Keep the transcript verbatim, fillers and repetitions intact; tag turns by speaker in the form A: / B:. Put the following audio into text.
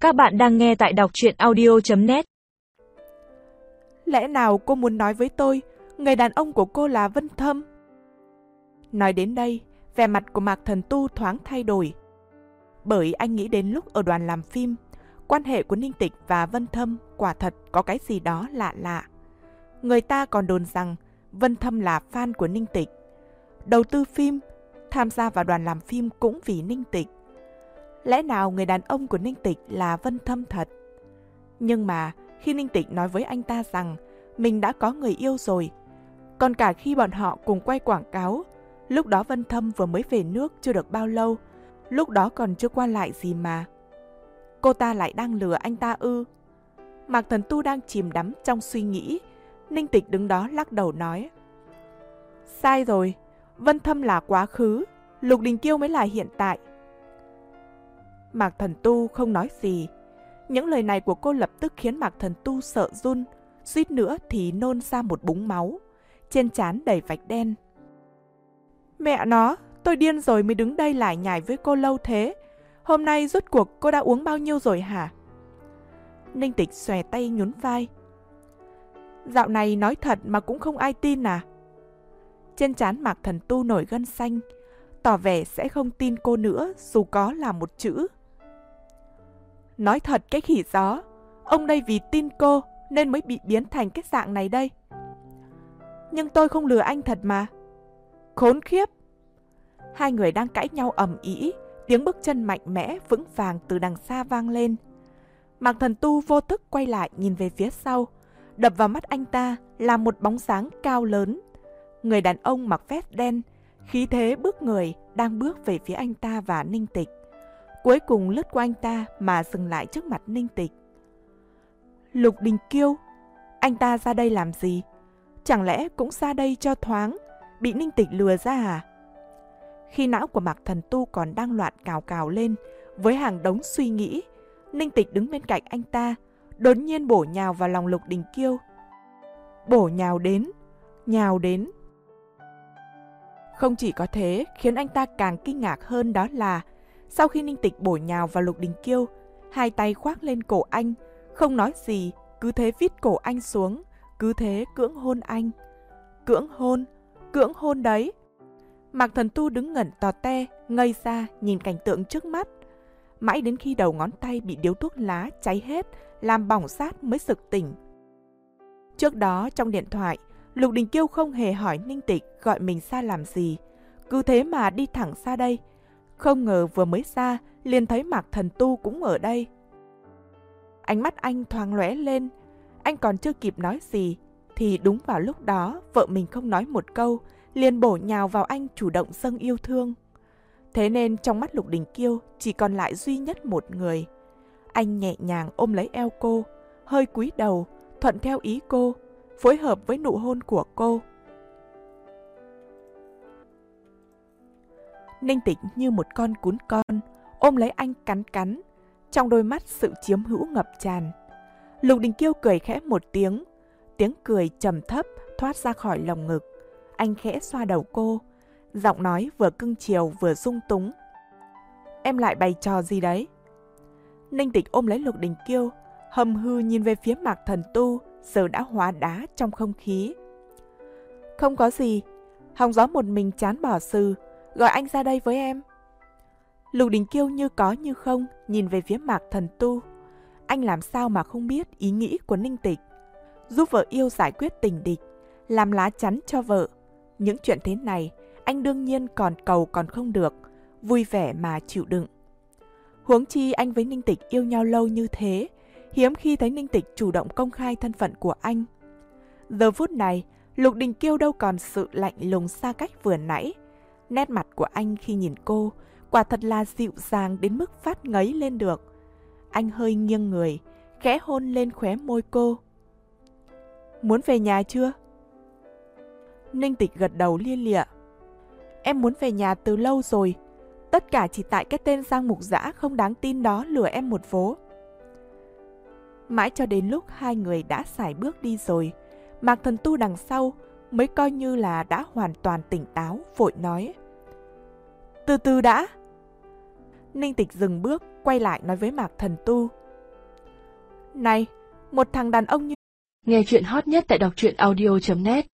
A: Các bạn đang nghe tại đọc truyện audio chấm net.
B: Lẽ nào cô muốn nói với tôi, người đàn ông của cô là Vân Thâm? Nói đến đây, vẻ mặt của Mạc Thần Tu thoáng thay đổi. Bởi anh nghĩ đến lúc ở đoàn làm phim, quan hệ của Ninh Tịch và Vân Thâm quả thật có cái gì đó lạ lạ. Người ta còn đồn rằng Vân Thâm là fan của Ninh Tịch. Đầu tư phim, tham gia vào đoàn làm phim cũng vì Ninh Tịch. Lẽ nào người đàn ông của Ninh Tịch là Vân Thâm thật? Nhưng mà khi Ninh Tịch nói với anh ta rằng mình đã có người yêu rồi, còn cả khi bọn họ cùng quay quảng cáo, lúc đó Vân Thâm vừa mới về nước chưa được bao lâu, lúc đó còn chưa qua lại gì mà. Cô ta lại đang lừa anh ta ư? Mạc Thần Tu đang chìm đắm trong suy nghĩ. Ninh Tịch đứng đó lắc đầu nói: Sai rồi, Vân Thâm là quá khứ, Lục Đình Kiêu mới là hiện tại. Mạc Thần Tu không nói gì. Những lời này của cô lập tức khiến Mạc Thần Tu sợ run, suýt nữa thì nôn ra một búng máu, trên trán đầy vạch đen. Mẹ nó, tôi điên rồi mới đứng đây lải nhải với cô lâu thế. Hôm nay rốt cuộc cô đã uống bao nhiêu rồi hả? Ninh Tịch xòe tay nhún vai. Dạo này nói thật mà cũng không ai tin à? Trên trán Mạc Thần Tu nổi gân xanh, tỏ vẻ sẽ không tin cô nữa dù có là một chữ. Nói thật cái khỉ gió, ông đây vì tin cô nên mới bị biến thành cái dạng này đây. Nhưng tôi không lừa anh thật mà. Khốn khiếp! Hai người đang cãi nhau ầm ĩ, tiếng bước chân mạnh mẽ vững vàng từ đằng xa vang lên. Mạc Thần Tu vô thức quay lại nhìn về phía sau, đập vào mắt anh ta là một bóng dáng cao lớn. Người đàn ông mặc vest đen, khí thế bước người đang bước về phía anh ta và Ninh Tịch. Cuối cùng lướt qua anh ta mà dừng lại trước mặt Ninh Tịch. Lục Đình Kiêu, anh ta ra đây làm gì? Chẳng lẽ cũng ra đây cho thoáng, bị Ninh Tịch lừa ra à? Khi não của Mạc Thần Tu còn đang loạn cào cào lên với hàng đống suy nghĩ, Ninh Tịch đứng bên cạnh anh ta, đột nhiên bổ nhào vào lòng Lục Đình Kiêu. Bổ nhào đến, nhào đến. Không chỉ có thế, khiến anh ta càng kinh ngạc hơn đó là sau khi Ninh Tịch bổ nhào vào Lục Đình Kiêu, hai tay khoác lên cổ anh, không nói gì, cứ thế vít cổ anh xuống, cứ thế cưỡng hôn anh. Cưỡng hôn, cưỡng hôn đấy. Mạc Thần Tu đứng ngẩn tò te, ngây ra nhìn cảnh tượng trước mắt. Mãi đến khi đầu ngón tay bị điếu thuốc lá cháy hết, làm bỏng rát mới sực tỉnh. Trước đó trong điện thoại, Lục Đình Kiêu không hề hỏi Ninh Tịch gọi mình ra làm gì, cứ thế mà đi thẳng ra đây. Không ngờ vừa mới ra liền thấy Mạc Thần Tu cũng ở đây. Ánh mắt anh thoáng lóe lên, anh còn chưa kịp nói gì thì đúng vào lúc đó vợ mình không nói một câu liền bổ nhào vào anh chủ động dâng yêu thương. Thế nên trong mắt Lục Đình Kiêu chỉ còn lại duy nhất một người. Anh nhẹ nhàng ôm lấy eo cô, hơi cúi đầu, thuận theo ý cô, phối hợp với nụ hôn của cô. Ninh Tịch như một con cún con, ôm lấy anh cắn cắn, trong đôi mắt sự chiếm hữu ngập tràn. Lục Đình Kiêu cười khẽ một tiếng, tiếng cười trầm thấp thoát ra khỏi lồng ngực. Anh khẽ xoa đầu cô, giọng nói vừa cưng chiều vừa dung túng. Em lại bày trò gì đấy? Ninh Tịch ôm lấy Lục Đình Kiêu, hầm hư nhìn về phía Mạc Thần Tu, giờ đã hóa đá trong không khí. Không có gì, hòng gió một mình chán bỏ sừ, gọi anh ra đây với em. Lục Đình Kiêu như có như không nhìn về phía Mạc Thần Tu. Anh làm sao mà không biết ý nghĩ của Ninh Tịch, giúp vợ yêu giải quyết tình địch, làm lá chắn cho vợ. Những chuyện thế này anh đương nhiên còn cầu còn không được, vui vẻ mà chịu đựng. Huống chi anh với Ninh Tịch yêu nhau lâu như thế, hiếm khi thấy Ninh Tịch chủ động công khai thân phận của anh. Giờ phút này, Lục Đình Kiêu đâu còn sự lạnh lùng xa cách vừa nãy. Nét mặt của anh khi nhìn cô quả thật là dịu dàng đến mức phát ngấy lên được. Anh hơi nghiêng người, khẽ hôn lên khóe môi cô. Muốn về nhà chưa? Ninh Tịch gật đầu lia lịa. Em muốn về nhà từ lâu rồi. Tất cả chỉ tại cái tên Giang Mục Dã không đáng tin đó lừa em một vố. Mãi cho đến lúc hai người đã sải bước đi rồi, Mạc Thần Tu đằng sau mới coi như là đã hoàn toàn tỉnh táo, vội nói. Từ từ đã. Ninh Tịch dừng bước, quay lại nói với Mạc Thần Tu. Này, một thằng đàn ông như...
C: Nghe chuyện hot nhất tại đọc truyện audio chấm net